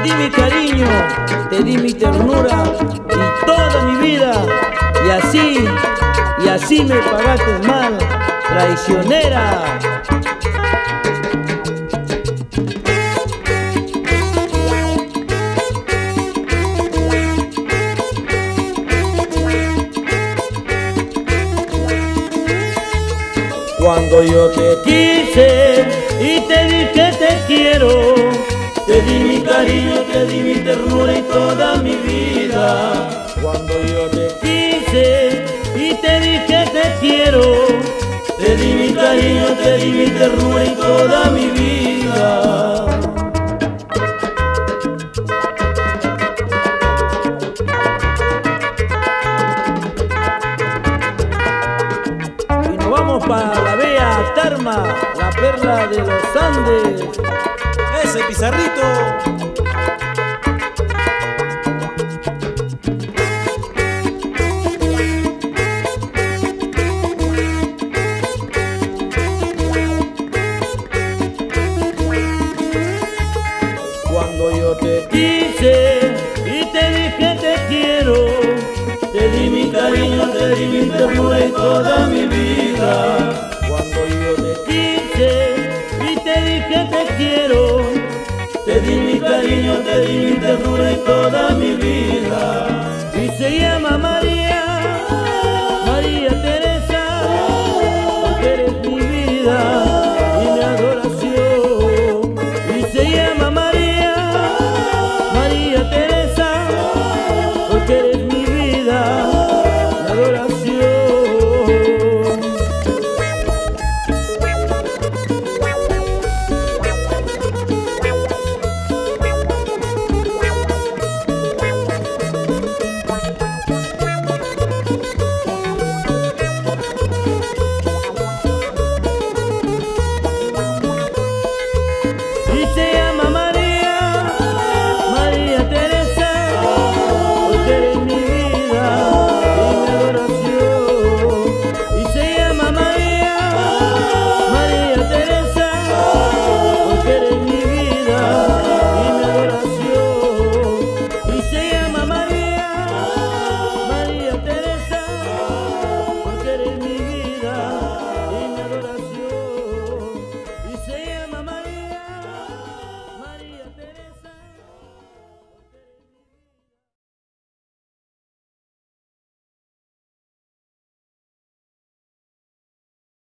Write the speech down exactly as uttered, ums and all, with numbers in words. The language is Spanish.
di mi cariño, te di mi ternura y toda mi vida. Y así, y así me pagaste mal, traicionera. Cuando yo te quise y te dije te quiero, te di mi cariño, te di mi ternura y toda mi vida. Cuando yo te quise y te dije te quiero, te di mi cariño, te di mi ternura y toda mi vida. Y nos vamos para la Bella Tarma, la perla de los Andes. ¡Ese Pizarrito! Cuando yo te quise y te dije te quiero, te di mi cariño, te di mi ternura y toda mi vida. Cuando yo te quise y te dije te quiero, te di mi cariño, te di mi ternura y toda mi vida. Y se llama